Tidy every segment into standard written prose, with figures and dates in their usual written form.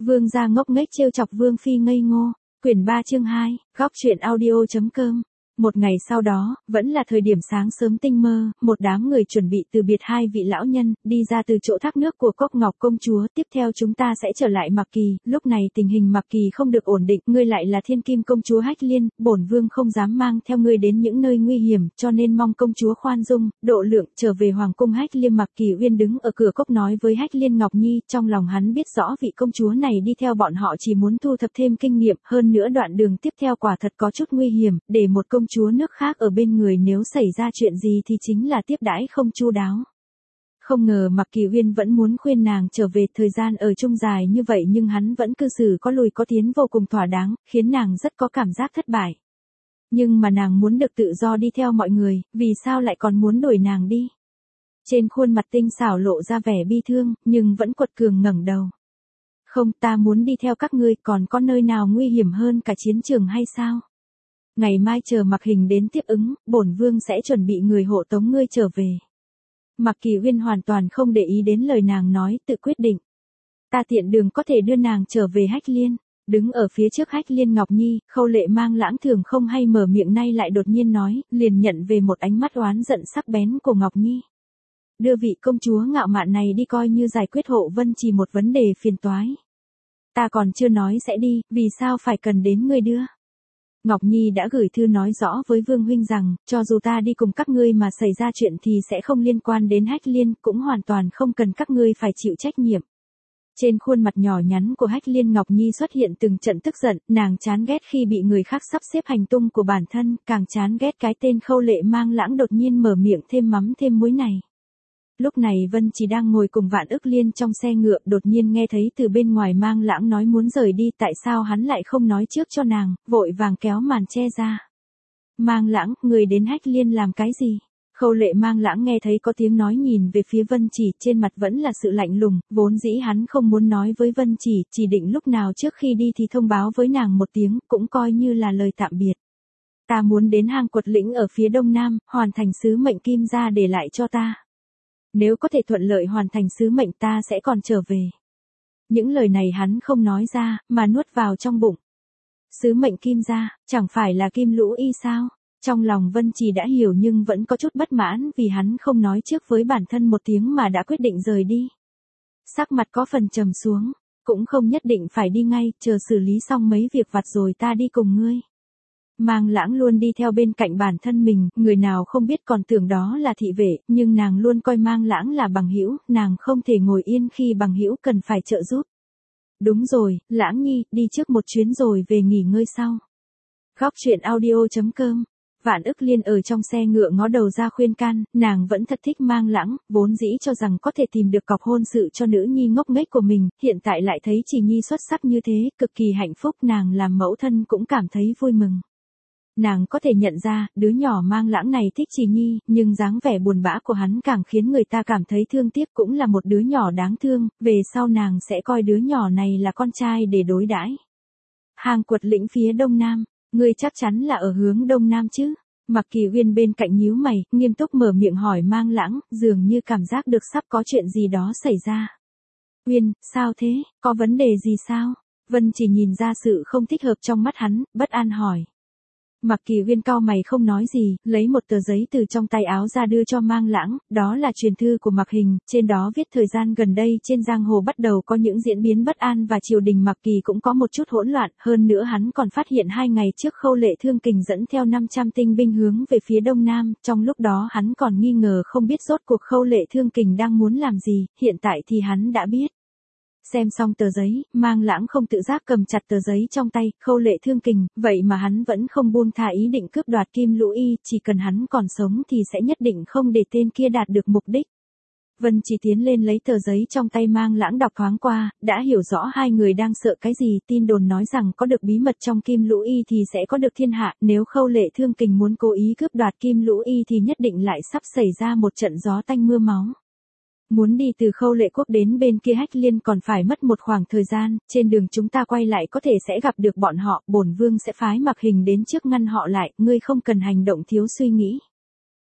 Vương gia ngốc nghếch trêu chọc Vương phi ngây ngô. Quyển 3 chương 2, góc truyện audio.com. Một ngày sau đó, vẫn là thời điểm sáng sớm tinh mơ, một đám người chuẩn bị từ biệt hai vị lão nhân, đi ra từ chỗ thác nước của Cốc Ngọc công chúa. Tiếp theo chúng ta sẽ trở lại Mạc Kỳ. Lúc này tình hình Mạc Kỳ không được ổn định, ngươi lại là Thiên Kim công chúa Hách Liên, bổn vương không dám mang theo ngươi đến những nơi nguy hiểm, cho nên mong công chúa khoan dung, độ lượng. Trở về hoàng cung Hách Liên, Mạc Kỳ Uyên đứng ở cửa cốc nói với Hách Liên Ngọc Nhi, trong lòng hắn biết rõ vị công chúa này đi theo bọn họ chỉ muốn thu thập thêm kinh nghiệm, hơn nữa đoạn đường tiếp theo quả thật có chút nguy hiểm, để một công chúa nước khác ở bên người nếu xảy ra chuyện gì thì chính là tiếp đãi không chu đáo. Không ngờ Mạc Kỳ Uyên vẫn muốn khuyên nàng trở về, thời gian ở chung dài như vậy nhưng hắn vẫn cư xử có lùi có tiến vô cùng thỏa đáng, khiến nàng rất có cảm giác thất bại. Nhưng mà nàng muốn được tự do đi theo mọi người, vì sao lại còn muốn đuổi nàng đi? Trên khuôn mặt tinh xảo lộ ra vẻ bi thương, nhưng vẫn quật cường ngẩng đầu. Không, ta muốn đi theo các ngươi, còn có nơi nào nguy hiểm hơn cả chiến trường hay sao? Ngày mai chờ Mạc Hình đến tiếp ứng, bổn vương sẽ chuẩn bị người hộ tống ngươi trở về. Mạc Kỳ Uyên hoàn toàn không để ý đến lời nàng nói, tự quyết định. Ta tiện đường có thể đưa nàng trở về Hách Liên. Đứng ở phía trước Hách Liên Ngọc Nhi, Khâu Lệ Mang Lãng thường không hay mở miệng nay lại đột nhiên nói, liền nhận về một ánh mắt oán giận sắc bén của Ngọc Nhi. Đưa vị công chúa ngạo mạn này đi coi như giải quyết Hộ Vân Trì một vấn đề phiền toái. Ta còn chưa nói sẽ đi, vì sao phải cần đến ngươi đưa? Ngọc Nhi đã gửi thư nói rõ với Vương huynh rằng, cho dù ta đi cùng các ngươi mà xảy ra chuyện thì sẽ không liên quan đến Hách Liên, cũng hoàn toàn không cần các ngươi phải chịu trách nhiệm. Trên khuôn mặt nhỏ nhắn của Hách Liên Ngọc Nhi xuất hiện từng trận tức giận, nàng chán ghét khi bị người khác sắp xếp hành tung của bản thân, càng chán ghét cái tên Khâu Lệ Mang Lãng đột nhiên mở miệng thêm mắm thêm muối này. Lúc này Vân Chỉ đang ngồi cùng Vạn Ức Liên trong xe ngựa, đột nhiên nghe thấy từ bên ngoài Mang Lãng nói muốn rời đi, tại sao hắn lại không nói trước cho nàng, vội vàng kéo màn che ra. Mang Lãng, người đến Hách Liên làm cái gì? Khâu Lệ Mang Lãng nghe thấy có tiếng nói nhìn về phía Vân Chỉ, trên mặt vẫn là sự lạnh lùng, vốn dĩ hắn không muốn nói với Vân chỉ định lúc nào trước khi đi thì thông báo với nàng một tiếng, cũng coi như là lời tạm biệt. Ta muốn đến hang Quật Lĩnh ở phía đông nam, hoàn thành sứ mệnh Kim gia để lại cho ta. Nếu có thể thuận lợi hoàn thành sứ mệnh ta sẽ còn trở về. Những lời này hắn không nói ra, mà nuốt vào trong bụng. Sứ mệnh Kim gia, chẳng phải là Kim Lũ Y sao? Trong lòng Vân Trì đã hiểu nhưng vẫn có chút bất mãn vì hắn không nói trước với bản thân một tiếng mà đã quyết định rời đi. Sắc mặt có phần trầm xuống, cũng không nhất định phải đi ngay, chờ xử lý xong mấy việc vặt rồi ta đi cùng ngươi. Mang Lãng luôn đi theo bên cạnh bản thân mình, người nào không biết còn tưởng đó là thị vệ, nhưng nàng luôn coi Mang Lãng là bằng hữu, nàng không thể ngồi yên khi bằng hữu cần phải trợ giúp. Đúng rồi, Lãng Nhi, đi trước một chuyến rồi về nghỉ ngơi sau. Góc truyện audio.com. Vạn Ức Liên ở trong xe ngựa ngó đầu ra khuyên can, nàng vẫn thật thích Mang Lãng, vốn dĩ cho rằng có thể tìm được cọc hôn sự cho nữ nhi ngốc nghếch của mình, hiện tại lại thấy Chỉ Nhi xuất sắc như thế, cực kỳ hạnh phúc, nàng làm mẫu thân cũng cảm thấy vui mừng. Nàng có thể nhận ra, đứa nhỏ Mang Lãng này thích Chỉ Nhi, nhưng dáng vẻ buồn bã của hắn càng khiến người ta cảm thấy thương tiếc, cũng là một đứa nhỏ đáng thương, về sau nàng sẽ coi đứa nhỏ này là con trai để đối đãi. Hang Quật Lĩnh phía đông nam, ngươi chắc chắn là ở hướng đông nam chứ? Mạc Kỳ Uyên bên cạnh nhíu mày, nghiêm túc mở miệng hỏi Mang Lãng, dường như cảm giác được sắp có chuyện gì đó xảy ra. Uyên, sao thế, có vấn đề gì sao? Vân chỉ nhìn ra sự không thích hợp trong mắt hắn, bất an hỏi. Mạc Kỳ Uyên cau mày không nói gì, lấy một tờ giấy từ trong tay áo ra đưa cho Mang Lãng, đó là truyền thư của Mạc Hình, trên đó viết thời gian gần đây trên giang hồ bắt đầu có những diễn biến bất an và triều đình Mạc Kỳ cũng có một chút hỗn loạn, hơn nữa hắn còn phát hiện 2 ngày trước Khâu Lệ Thương Kình dẫn theo 500 tinh binh hướng về phía đông nam, trong lúc đó hắn còn nghi ngờ không biết rốt cuộc Khâu Lệ Thương Kình đang muốn làm gì, hiện tại thì hắn đã biết. Xem xong tờ giấy, Mang Lãng không tự giác cầm chặt tờ giấy trong tay, Khâu Lệ Thương Kình, vậy mà hắn vẫn không buông tha ý định cướp đoạt Kim Lũ Y, chỉ cần hắn còn sống thì sẽ nhất định không để tên kia đạt được mục đích. Vân chỉ tiến lên lấy tờ giấy trong tay Mang Lãng đọc thoáng qua, đã hiểu rõ hai người đang sợ cái gì, tin đồn nói rằng có được bí mật trong Kim Lũ Y thì sẽ có được thiên hạ, nếu Khâu Lệ Thương Kình muốn cố ý cướp đoạt Kim Lũ Y thì nhất định lại sắp xảy ra một trận gió tanh mưa máu. Muốn đi từ Khâu Lệ Quốc đến bên kia Hách Liên còn phải mất một khoảng thời gian, trên đường chúng ta quay lại có thể sẽ gặp được bọn họ, bổn vương sẽ phái Mạc Hình đến trước ngăn họ lại, ngươi không cần hành động thiếu suy nghĩ.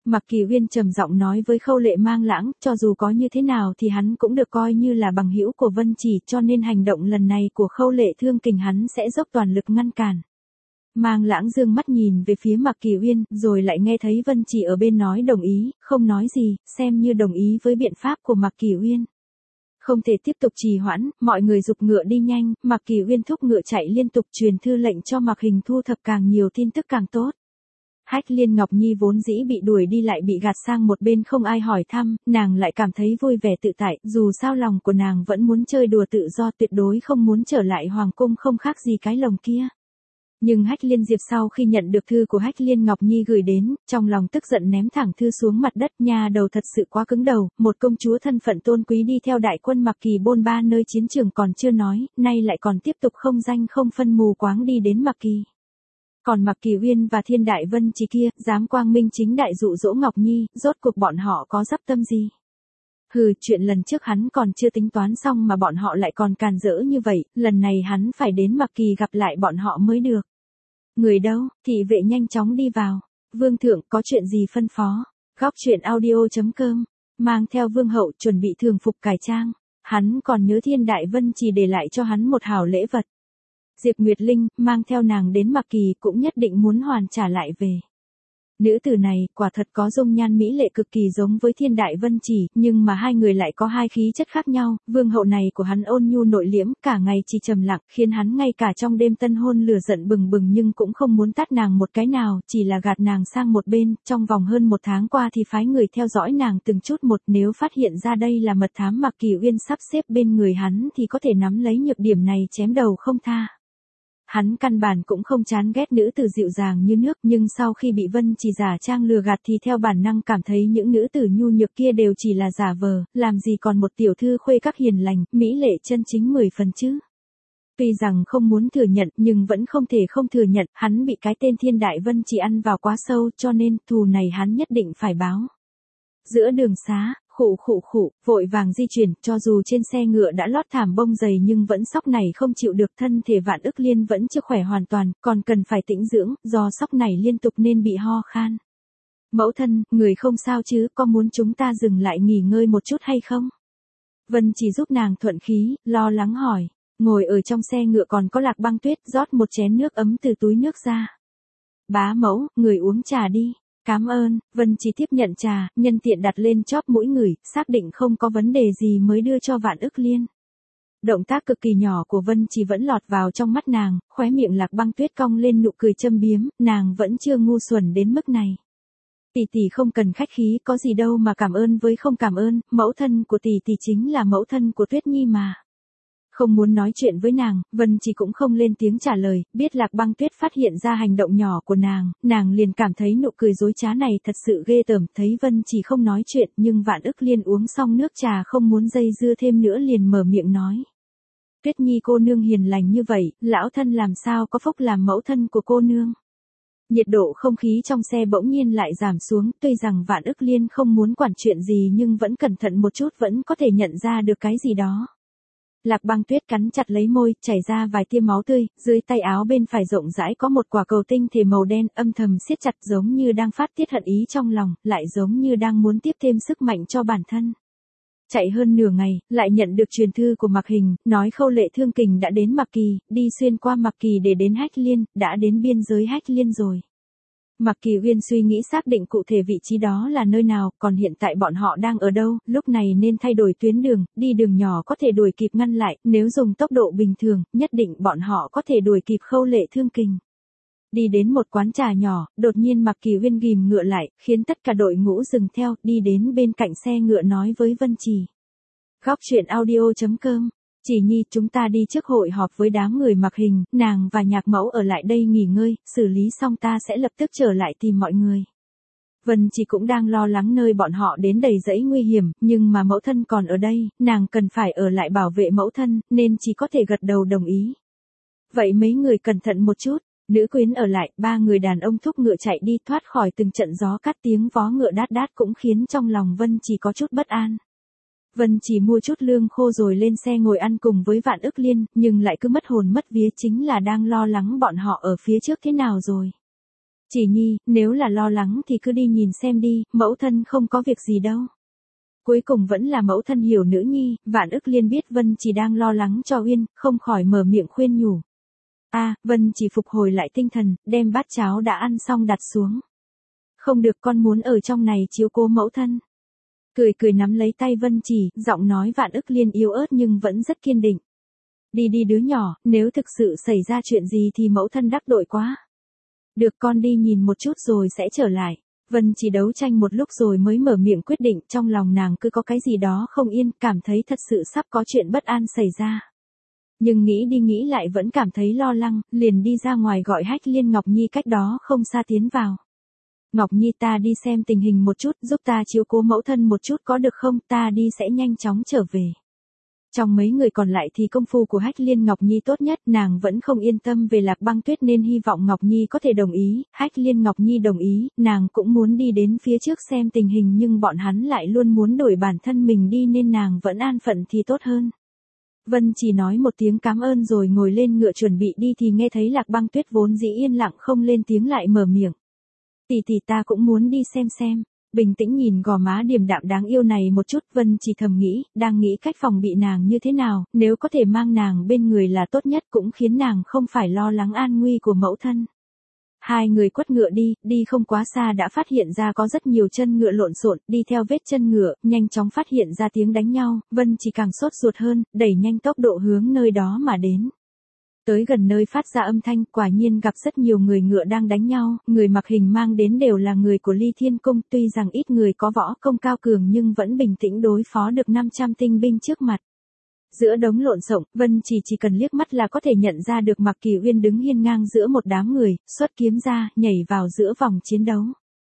Mạc Kỳ Uyên trầm giọng nói với Khâu Lệ Mang Lãng, cho dù có như thế nào thì hắn cũng được coi như là bằng hữu của Vân Chỉ, cho nên hành động lần này của Khâu Lệ Thương Kình hắn sẽ dốc toàn lực ngăn cản. Mang Lãng dương mắt nhìn về phía Mạc Kỳ Uyên, rồi lại nghe thấy Vân Chỉ ở bên nói đồng ý, không nói gì, xem như đồng ý với biện pháp của Mạc Kỳ Uyên. Không thể tiếp tục trì hoãn, mọi người giục ngựa đi nhanh, Mạc Kỳ Uyên thúc ngựa chạy liên tục truyền thư lệnh cho Mạc Hình thu thập càng nhiều tin tức càng tốt. Hách Liên Ngọc Nhi vốn dĩ bị đuổi đi lại bị gạt sang một bên không ai hỏi thăm, nàng lại cảm thấy vui vẻ tự tại, dù sao lòng của nàng vẫn muốn chơi đùa tự do, tuyệt đối không muốn trở lại hoàng cung không khác gì cái lồng kia. Nhưng Hách Liên Diệp sau khi nhận được thư của Hách Liên Ngọc Nhi gửi đến, trong lòng tức giận ném thẳng thư xuống mặt đất, nha đầu thật sự quá cứng đầu, một công chúa thân phận tôn quý đi theo đại quân Mạc Kỳ bôn ba nơi chiến trường còn chưa nói, nay lại còn tiếp tục không danh không phân mù quáng đi đến Mạc Kỳ. Còn Mạc Kỳ Uyên và Thiên Đại Vân Chỉ kia, dám quang minh chính đại dụ dỗ Ngọc Nhi, rốt cuộc bọn họ có dắp tâm gì? Hừ, chuyện lần trước hắn còn chưa tính toán xong mà bọn họ lại còn càn rỡ như vậy, lần này hắn phải đến Mạc Kỳ gặp lại bọn họ mới được. Người đâu, thị vệ nhanh chóng đi vào. Vương thượng có chuyện gì phân phó? Góc truyện audio.com, mang theo vương hậu chuẩn bị thường phục cải trang. Hắn còn nhớ Thiên Đại Vân Chỉ để lại cho hắn một hảo lễ vật. Diệp Nguyệt Linh, mang theo nàng đến Mạc Kỳ cũng nhất định muốn hoàn trả lại về. Nữ tử này, quả thật có dung nhan mỹ lệ cực kỳ giống với Thiên Đại Vân Chỉ, nhưng mà hai người lại có hai khí chất khác nhau, vương hậu này của hắn ôn nhu nội liễm, cả ngày chỉ trầm lặng, khiến hắn ngay cả trong đêm tân hôn lửa giận bừng bừng nhưng cũng không muốn tát nàng một cái nào, chỉ là gạt nàng sang một bên, trong vòng hơn một tháng qua thì phái người theo dõi nàng từng chút một, nếu phát hiện ra đây là mật thám Mạc Kỳ Uyên sắp xếp bên người hắn thì có thể nắm lấy nhược điểm này chém đầu không tha. Hắn căn bản cũng không chán ghét nữ tử dịu dàng như nước, nhưng sau khi bị Vân Chỉ giả trang lừa gạt thì theo bản năng cảm thấy những nữ tử nhu nhược kia đều chỉ là giả vờ, làm gì còn một tiểu thư khuê các hiền lành, mỹ lệ chân chính 10 phần chứ. Tuy rằng không muốn thừa nhận nhưng vẫn không thể không thừa nhận, hắn bị cái tên Thiên Đại Vân Chỉ ăn vào quá sâu cho nên thù này hắn nhất định phải báo. Giữa đường xá, khụ, vội vàng di chuyển, cho dù trên xe ngựa đã lót thảm bông dày nhưng vẫn sóc này không chịu được, thân thể Vạn Ức Liên vẫn chưa khỏe hoàn toàn, còn cần phải tĩnh dưỡng, do sóc này liên tục nên bị ho khan. Mẫu thân, người không sao chứ, có muốn chúng ta dừng lại nghỉ ngơi một chút hay không? Vân Chỉ giúp nàng thuận khí, lo lắng hỏi, ngồi ở trong xe ngựa còn có Lạc Băng Tuyết rót một chén nước ấm từ túi nước ra. Bá mẫu, người uống trà đi. Cảm ơn, Vân Chỉ tiếp nhận trà, nhân tiện đặt lên chóp mũi người, xác định không có vấn đề gì mới đưa cho Vạn Ức Liên. Động tác cực kỳ nhỏ của Vân Chỉ vẫn lọt vào trong mắt nàng, khóe miệng Lạc Băng Tuyết cong lên nụ cười châm biếm, nàng vẫn chưa ngu xuẩn đến mức này. Tỷ tỷ không cần khách khí, có gì đâu mà cảm ơn với không cảm ơn, mẫu thân của tỷ tỷ chính là mẫu thân của Tuyết Nhi mà. Không muốn nói chuyện với nàng, Vân Chỉ cũng không lên tiếng trả lời, biết Lạc Băng Tuyết phát hiện ra hành động nhỏ của nàng liền cảm thấy nụ cười dối trá này thật sự ghê tởm, thấy Vân Chỉ không nói chuyện nhưng Vạn Ức Liên uống xong nước trà không muốn dây dưa thêm nữa liền mở miệng nói. Tuyết Nhi cô nương hiền lành như vậy, lão thân làm sao có phúc làm mẫu thân của cô nương. Nhiệt độ không khí trong xe bỗng nhiên lại giảm xuống, tuy rằng Vạn Ức Liên không muốn quản chuyện gì nhưng vẫn cẩn thận một chút vẫn có thể nhận ra được cái gì đó. Lạc Băng Tuyết cắn chặt lấy môi, chảy ra vài tia máu tươi, dưới tay áo bên phải rộng rãi có một quả cầu tinh thể màu đen, âm thầm siết chặt giống như đang phát tiết hận ý trong lòng, lại giống như đang muốn tiếp thêm sức mạnh cho bản thân. Chạy hơn nửa ngày, lại nhận được truyền thư của Mạc Hình, nói Khâu Lệ Thương Kình đã đến Mạc Kỳ, đi xuyên qua Mạc Kỳ để đến Hách Liên, đã đến biên giới Hách Liên rồi. Mạc Kỳ Uyên suy nghĩ xác định cụ thể vị trí đó là nơi nào, còn hiện tại bọn họ đang ở đâu, lúc này nên thay đổi tuyến đường, đi đường nhỏ có thể đuổi kịp ngăn lại, nếu dùng tốc độ bình thường, nhất định bọn họ có thể đuổi kịp Khâu Lệ Thương Kình. Đi đến một quán trà nhỏ, đột nhiên Mạc Kỳ Uyên ghim ngựa lại, khiến tất cả đội ngũ dừng theo, đi đến bên cạnh xe ngựa nói với Vân Chỉ. Góc truyện audio.com, Chỉ Nhi, chúng ta đi trước hội họp với đám người Mạc Hình, nàng và Nhạc mẫu ở lại đây nghỉ ngơi, xử lý xong ta sẽ lập tức trở lại tìm mọi người. Vân Chỉ cũng đang lo lắng nơi bọn họ đến đầy rẫy nguy hiểm, nhưng mà mẫu thân còn ở đây, nàng cần phải ở lại bảo vệ mẫu thân, nên chỉ có thể gật đầu đồng ý. Vậy mấy người cẩn thận một chút. Nữ quyến ở lại, ba người đàn ông thúc ngựa chạy đi, thoát khỏi từng trận gió cắt, tiếng vó ngựa đát đát cũng khiến trong lòng Vân Chỉ có chút bất an. Vân Chỉ mua chút lương khô rồi lên xe ngồi ăn cùng với Vạn Ức Liên, nhưng lại cứ mất hồn mất vía, chính là đang lo lắng bọn họ ở phía trước thế nào rồi. Chỉ Nhi, nếu là lo lắng thì cứ đi nhìn xem đi, mẫu thân không có việc gì đâu. Cuối cùng vẫn là mẫu thân hiểu nữ nhi, Vạn Ức Liên biết Vân Chỉ đang lo lắng cho Uyên, không khỏi mở miệng khuyên nhủ. Vân Chỉ phục hồi lại tinh thần, đem bát cháo đã ăn xong đặt xuống. Không được, con muốn ở trong này chiếu cố mẫu thân. Cười cười nắm lấy tay Vân Chỉ, giọng nói Vạn Ức Liên yếu ớt nhưng vẫn rất kiên định. Đi đi đứa nhỏ, nếu thực sự xảy ra chuyện gì thì mẫu thân đắc tội quá. Được, con đi nhìn một chút rồi sẽ trở lại. Vân Chỉ đấu tranh một lúc rồi mới mở miệng quyết định, trong lòng nàng cứ có cái gì đó không yên, cảm thấy thật sự sắp có chuyện bất an xảy ra. Nhưng nghĩ đi nghĩ lại vẫn cảm thấy lo lắng, liền đi ra ngoài gọi Hách Liên Ngọc Nhi cách đó không xa tiến vào. Ngọc Nhi, ta đi xem tình hình một chút, giúp ta chiếu cố mẫu thân một chút có được không, ta đi sẽ nhanh chóng trở về. Trong mấy người còn lại thì công phu của Hách Liên Ngọc Nhi tốt nhất, nàng vẫn không yên tâm về Lạc Băng Tuyết nên hy vọng Ngọc Nhi có thể đồng ý. Hách Liên Ngọc Nhi đồng ý, nàng cũng muốn đi đến phía trước xem tình hình nhưng bọn hắn lại luôn muốn đổi bản thân mình đi nên nàng vẫn an phận thì tốt hơn. Vân chỉ nói một tiếng cảm ơn rồi ngồi lên ngựa chuẩn bị đi thì nghe thấy Lạc Băng Tuyết vốn dĩ yên lặng không lên tiếng lại mở miệng. Tỷ tỷ, ta cũng muốn đi xem. Bình tĩnh nhìn gò má điềm đạm đáng yêu này một chút, Vân chỉ thầm nghĩ, đang nghĩ cách phòng bị nàng như thế nào, nếu có thể mang nàng bên người là tốt nhất, cũng khiến nàng không phải lo lắng an nguy của mẫu thân. Hai người quất ngựa đi không quá xa đã phát hiện ra có rất nhiều chân ngựa lộn xộn, đi theo vết chân ngựa, nhanh chóng phát hiện ra tiếng đánh nhau, Vân chỉ càng sốt ruột hơn, đẩy nhanh tốc độ hướng nơi đó mà đến. Tới gần nơi phát ra âm thanh, quả nhiên gặp rất nhiều người ngựa đang đánh nhau, người mặc hình mang đến đều là người của Ly Thiên Cung, tuy rằng ít người có võ công cao cường nhưng vẫn bình tĩnh đối phó được 500 tinh binh trước mặt. Giữa đống lộn xộn, Vân chỉ cần liếc mắt là có thể nhận ra được Mạc Kỳ Uyên đứng hiên ngang giữa một đám người, xuất kiếm ra, nhảy vào giữa vòng chiến đấu.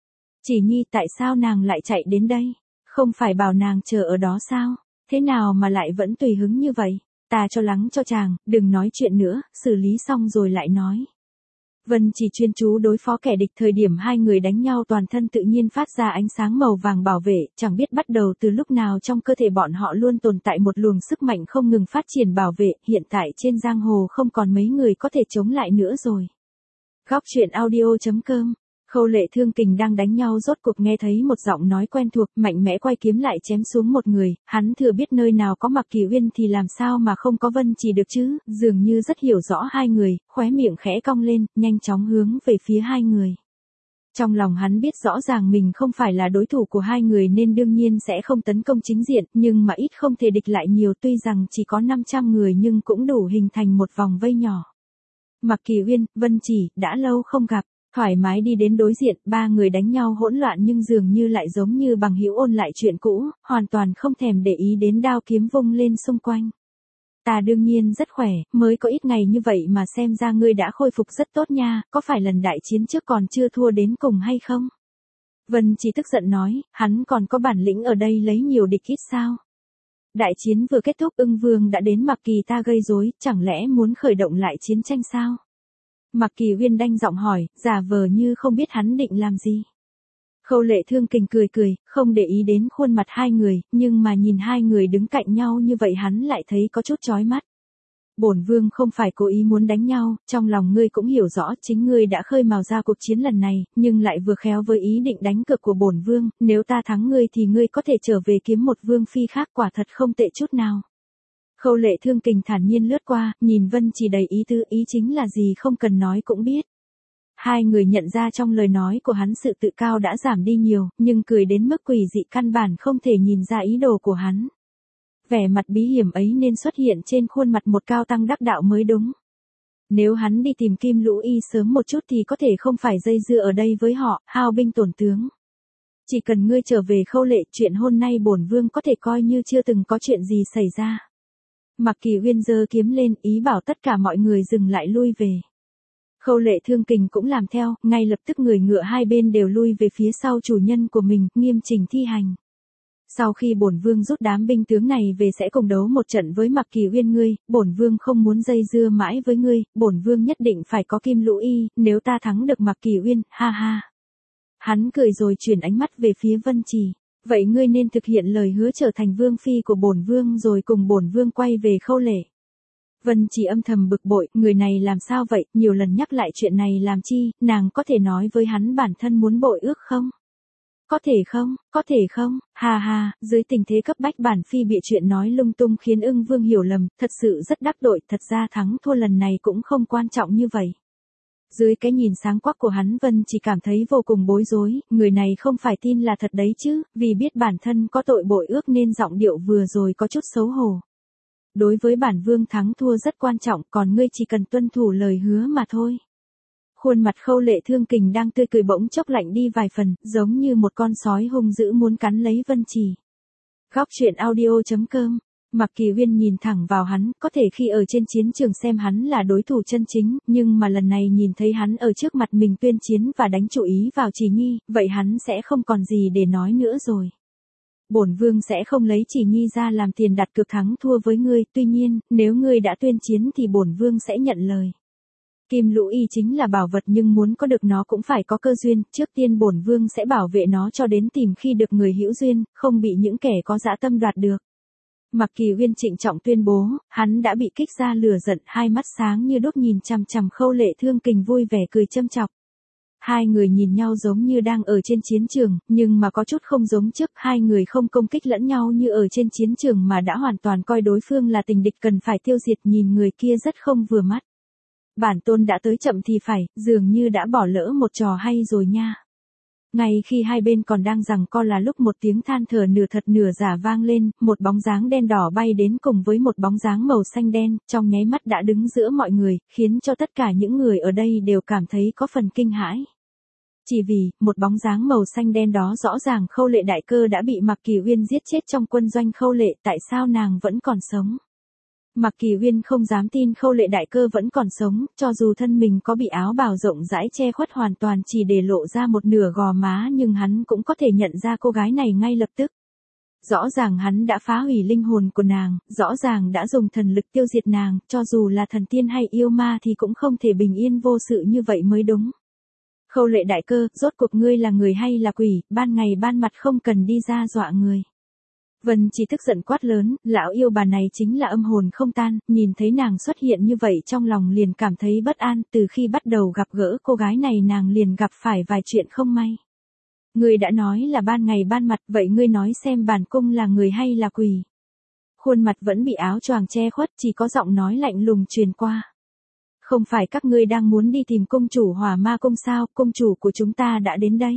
Chỉ Nhi, tại sao nàng lại chạy đến đây? Không phải bảo nàng chờ ở đó sao? Thế nào mà lại vẫn tùy hứng như vậy? Ta cho lắng cho chàng, đừng nói chuyện nữa, xử lý xong rồi lại nói. Vân chỉ chuyên chú đối phó kẻ địch, thời điểm hai người đánh nhau toàn thân tự nhiên phát ra ánh sáng màu vàng bảo vệ, chẳng biết bắt đầu từ lúc nào trong cơ thể bọn họ luôn tồn tại một luồng sức mạnh không ngừng phát triển bảo vệ, hiện tại trên giang hồ không còn mấy người có thể chống lại nữa rồi. Góc truyện audio.com. Khâu Lệ Thương Kình đang đánh nhau rốt cuộc nghe thấy một giọng nói quen thuộc, mạnh mẽ quay kiếm lại chém xuống một người, hắn thừa biết nơi nào có Mạc Kỳ Uyên thì làm sao mà không có Vân Chỉ được chứ, dường như rất hiểu rõ hai người, khóe miệng khẽ cong lên, nhanh chóng hướng về phía hai người. Trong lòng hắn biết rõ ràng mình không phải là đối thủ của hai người nên đương nhiên sẽ không tấn công chính diện, nhưng mà ít không thể địch lại nhiều, tuy rằng chỉ có 500 người nhưng cũng đủ hình thành một vòng vây nhỏ. Mạc Kỳ Uyên, Vân Chỉ, đã lâu không gặp. Thoải mái đi đến đối diện, ba người đánh nhau hỗn loạn nhưng dường như lại giống như bằng hữu ôn lại chuyện cũ, hoàn toàn không thèm để ý đến đao kiếm vung lên xung quanh. Ta đương nhiên rất khỏe, mới có ít ngày như vậy mà xem ra ngươi đã khôi phục rất tốt nha, có phải lần đại chiến trước còn chưa thua đến cùng hay không? Vân chỉ tức giận nói, hắn còn có bản lĩnh ở đây lấy nhiều địch ít sao? Đại chiến vừa kết thúc, Ưng Vương đã đến Mạc Kỳ ta gây rối, chẳng lẽ muốn khởi động lại chiến tranh sao? Mạc Kỳ Uyên đanh giọng hỏi, giả vờ như không biết hắn định làm gì. Khâu Lệ Thương Kình cười, không để ý đến khuôn mặt hai người, nhưng mà nhìn hai người đứng cạnh nhau như vậy hắn lại thấy có chút chói mắt. Bổn vương không phải cố ý muốn đánh nhau, trong lòng ngươi cũng hiểu rõ, chính ngươi đã khơi mào ra cuộc chiến lần này, nhưng lại vừa khéo với ý định đánh cược của bổn vương, nếu ta thắng ngươi thì ngươi có thể trở về kiếm một vương phi khác, quả thật không tệ chút nào. Khâu Lệ Thương Kình thản nhiên lướt qua, nhìn Vân chỉ đầy ý tứ, ý chính là gì không cần nói cũng biết. Hai người nhận ra trong lời nói của hắn sự tự cao đã giảm đi nhiều, nhưng cười đến mức quỷ dị căn bản không thể nhìn ra ý đồ của hắn. Vẻ mặt bí hiểm ấy nên xuất hiện trên khuôn mặt một cao tăng đắc đạo mới đúng. Nếu hắn đi tìm Kim Lũ Y sớm một chút thì có thể không phải dây dưa ở đây với họ, hao binh tổn tướng. Chỉ cần ngươi trở về Khâu Lệ, chuyện hôm nay bổn vương có thể coi như chưa từng có chuyện gì xảy ra. Mạc Kỳ Uyên giơ kiếm lên, ý bảo tất cả mọi người dừng lại lui về. Khâu Lệ Thương Kình cũng làm theo, ngay lập tức người ngựa hai bên đều lui về phía sau chủ nhân của mình, nghiêm chỉnh thi hành. Sau khi bổn vương rút đám binh tướng này về sẽ cùng đấu một trận với Mạc Kỳ Uyên ngươi, bổn vương không muốn dây dưa mãi với ngươi, bổn vương nhất định phải có Kim Lũ Y, nếu ta thắng được Mạc Kỳ Uyên, ha ha. Hắn cười rồi chuyển ánh mắt về phía Vân Chỉ. Vậy ngươi nên thực hiện lời hứa trở thành vương phi của bổn vương rồi cùng bổn vương quay về Khâu Lệ. Vân chỉ âm thầm bực bội, người này làm sao vậy, nhiều lần nhắc lại chuyện này làm chi, nàng có thể nói với hắn bản thân muốn bội ước không? Có thể không, ha ha, dưới tình thế cấp bách bản phi bịa chuyện nói lung tung khiến Ưng Vương hiểu lầm, thật sự rất đắc tội, thật ra thắng thua lần này cũng không quan trọng như vậy. Dưới cái nhìn sáng quắc của hắn Vân chỉ cảm thấy vô cùng bối rối, người này không phải tin là thật đấy chứ, vì biết bản thân có tội bội ước nên giọng điệu vừa rồi có chút xấu hổ. Đối với bản vương thắng thua rất quan trọng, còn ngươi chỉ cần tuân thủ lời hứa mà thôi. Khuôn mặt Khâu Lệ Thương Kình đang tươi cười bỗng chốc lạnh đi vài phần, giống như một con sói hung dữ muốn cắn lấy Vân Chỉ. Góc truyện audio.com. Mạc Kỳ Uyên nhìn thẳng vào hắn, có thể khi ở trên chiến trường xem hắn là đối thủ chân chính, nhưng mà lần này nhìn thấy hắn ở trước mặt mình tuyên chiến và đánh chủ ý vào Chỉ Nhi, vậy hắn sẽ không còn gì để nói nữa rồi. Bổn vương sẽ không lấy Chỉ Nhi ra làm tiền đặt cược thắng thua với ngươi, tuy nhiên, nếu ngươi đã tuyên chiến thì bổn vương sẽ nhận lời. Kim Lũ Y chính là bảo vật nhưng muốn có được nó cũng phải có cơ duyên, trước tiên bổn vương sẽ bảo vệ nó cho đến tìm khi được người hữu duyên, không bị những kẻ có dã tâm đoạt được. Mạc Kỳ Uyên trịnh trọng tuyên bố, hắn đã bị kích ra lửa giận, hai mắt sáng như đốt nhìn chằm chằm Khâu Lệ Thương Kình vui vẻ cười châm chọc. Hai người nhìn nhau giống như đang ở trên chiến trường, nhưng mà có chút không giống trước, hai người không công kích lẫn nhau như ở trên chiến trường mà đã hoàn toàn coi đối phương là tình địch cần phải tiêu diệt, nhìn người kia rất không vừa mắt. Bản tôn đã tới chậm thì phải, dường như đã bỏ lỡ một trò hay rồi nha. Ngay khi hai bên còn đang giằng co là lúc một tiếng than thở nửa thật nửa giả vang lên, một bóng dáng đen đỏ bay đến cùng với một bóng dáng màu xanh đen, trong nháy mắt đã đứng giữa mọi người, khiến cho tất cả những người ở đây đều cảm thấy có phần kinh hãi. Chỉ vì, một bóng dáng màu xanh đen đó rõ ràng Khâu Lệ đại cơ đã bị Mạc Kỳ Uyên giết chết trong quân doanh Khâu Lệ, tại sao nàng vẫn còn sống? Mạc Kỳ Uyên không dám tin Khâu Lệ đại cơ vẫn còn sống, cho dù thân mình có bị áo bào rộng rãi che khuất hoàn toàn chỉ để lộ ra một nửa gò má nhưng hắn cũng có thể nhận ra cô gái này ngay lập tức. Rõ ràng hắn đã phá hủy linh hồn của nàng, rõ ràng đã dùng thần lực tiêu diệt nàng, cho dù là thần tiên hay yêu ma thì cũng không thể bình yên vô sự như vậy mới đúng. Khâu Lệ đại cơ, rốt cuộc ngươi là người hay là quỷ, ban ngày ban mặt không cần đi ra dọa người. Vân chỉ tức giận quát lớn, lão yêu bà này chính là âm hồn không tan, nhìn thấy nàng xuất hiện như vậy trong lòng liền cảm thấy bất an, từ khi bắt đầu gặp gỡ cô gái này nàng liền gặp phải vài chuyện không may. Ngươi đã nói là ban ngày ban mặt, vậy ngươi nói xem bản cung là người hay là quỷ. Khuôn mặt vẫn bị áo choàng che khuất, chỉ có giọng nói lạnh lùng truyền qua. Không phải các ngươi đang muốn đi tìm cung chủ Hỏa Ma Cung sao, cung chủ của chúng ta đã đến đây.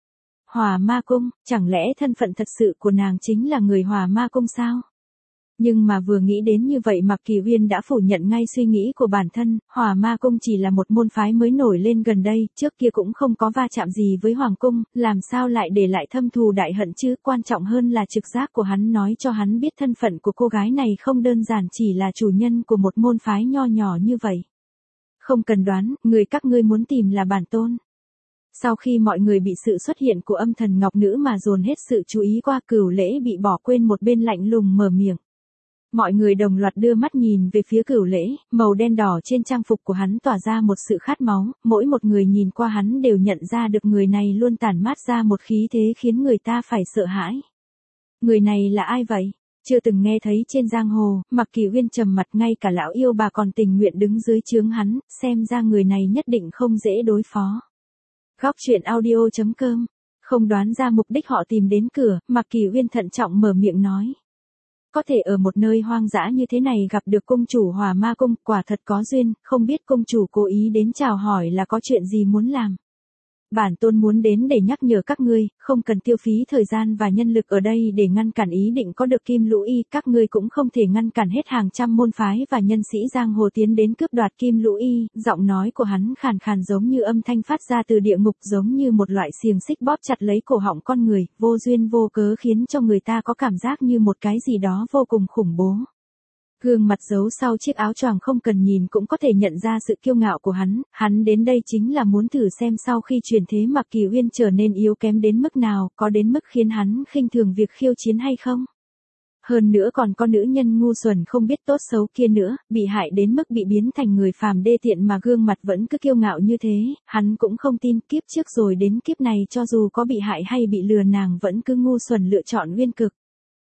Hỏa Ma Cung, chẳng lẽ thân phận thật sự của nàng chính là người Hỏa Ma Cung sao? Nhưng mà vừa nghĩ đến như vậy Mạc Kỳ Uyên đã phủ nhận ngay suy nghĩ của bản thân, Hỏa Ma Cung chỉ là một môn phái mới nổi lên gần đây, trước kia cũng không có va chạm gì với Hoàng Cung, làm sao lại để lại thâm thù đại hận chứ, quan trọng hơn là trực giác của hắn nói cho hắn biết thân phận của cô gái này không đơn giản chỉ là chủ nhân của một môn phái nho nhỏ như vậy. Không cần đoán, người các ngươi muốn tìm là bản tôn. Sau khi mọi người bị sự xuất hiện của âm thần ngọc nữ mà dồn hết sự chú ý qua, Cửu Lễ bị bỏ quên một bên lạnh lùng mở miệng. Mọi người đồng loạt đưa mắt nhìn về phía Cửu Lễ, màu đen đỏ trên trang phục của hắn tỏa ra một sự khát máu, mỗi một người nhìn qua hắn đều nhận ra được người này luôn tản mát ra một khí thế khiến người ta phải sợ hãi. Người này là ai vậy? Chưa từng nghe thấy trên giang hồ, Mạc Kỳ Uyên trầm mặt, ngay cả lão yêu bà còn tình nguyện đứng dưới trướng hắn, xem ra người này nhất định không dễ đối phó. Góc truyện audio.com. Không đoán ra mục đích họ tìm đến cửa, Mạc Kỳ Uyên thận trọng mở miệng nói. Có thể ở một nơi hoang dã như thế này gặp được cung chủ Hỏa Ma Cung, quả thật có duyên, không biết cung chủ cố ý đến chào hỏi là có chuyện gì muốn làm. Bản tôn muốn đến để nhắc nhở các ngươi, không cần tiêu phí thời gian và nhân lực ở đây để ngăn cản ý định có được Kim Lũ Y, các ngươi cũng không thể ngăn cản hết hàng trăm môn phái và nhân sĩ giang hồ tiến đến cướp đoạt Kim Lũ Y, giọng nói của hắn khàn khàn giống như âm thanh phát ra từ địa ngục, giống như một loại xiềng xích bóp chặt lấy cổ họng con người, vô duyên vô cớ khiến cho người ta có cảm giác như một cái gì đó vô cùng khủng bố. Gương mặt giấu sau chiếc áo choàng không cần nhìn cũng có thể nhận ra sự kiêu ngạo của hắn đến đây chính là muốn thử xem sau khi chuyển thế Mạc Kỳ Uyên trở nên yếu kém đến mức nào, có đến mức khiến hắn khinh thường việc khiêu chiến hay không. Hơn nữa còn có nữ nhân ngu xuẩn không biết tốt xấu kia nữa, bị hại đến mức bị biến thành người phàm đê tiện mà gương mặt vẫn cứ kiêu ngạo như thế, hắn cũng không tin kiếp trước rồi đến kiếp này cho dù có bị hại hay bị lừa nàng vẫn cứ ngu xuẩn lựa chọn nguyên cực.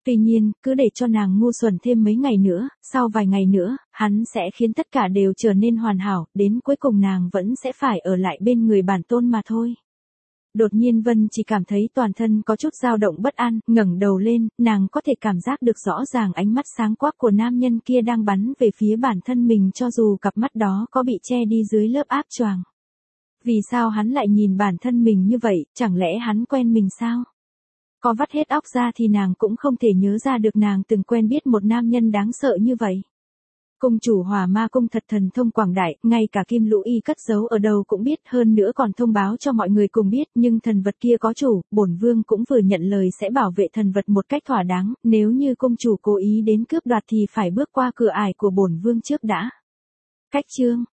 Tuy nhiên, cứ để cho nàng ngu xuẩn thêm mấy ngày nữa, sau vài ngày nữa, hắn sẽ khiến tất cả đều trở nên hoàn hảo, đến cuối cùng nàng vẫn sẽ phải ở lại bên người bản tôn mà thôi. Đột nhiên Vân chỉ cảm thấy toàn thân có chút dao động bất an, ngẩng đầu lên, nàng có thể cảm giác được rõ ràng ánh mắt sáng quắc của nam nhân kia đang bắn về phía bản thân mình cho dù cặp mắt đó có bị che đi dưới lớp áp choàng. Vì sao hắn lại nhìn bản thân mình như vậy, chẳng lẽ hắn quen mình sao? Có vắt hết óc ra thì nàng cũng không thể nhớ ra được nàng từng quen biết một nam nhân đáng sợ như vậy. Cung chủ Hỏa Ma cung thật thần thông quảng đại, ngay cả Kim Lũ Y cất giấu ở đâu cũng biết, hơn nữa còn thông báo cho mọi người cùng biết, nhưng thần vật kia có chủ, bổn vương cũng vừa nhận lời sẽ bảo vệ thần vật một cách thỏa đáng, nếu như cung chủ cố ý đến cướp đoạt thì phải bước qua cửa ải của bổn vương trước đã. Cách chương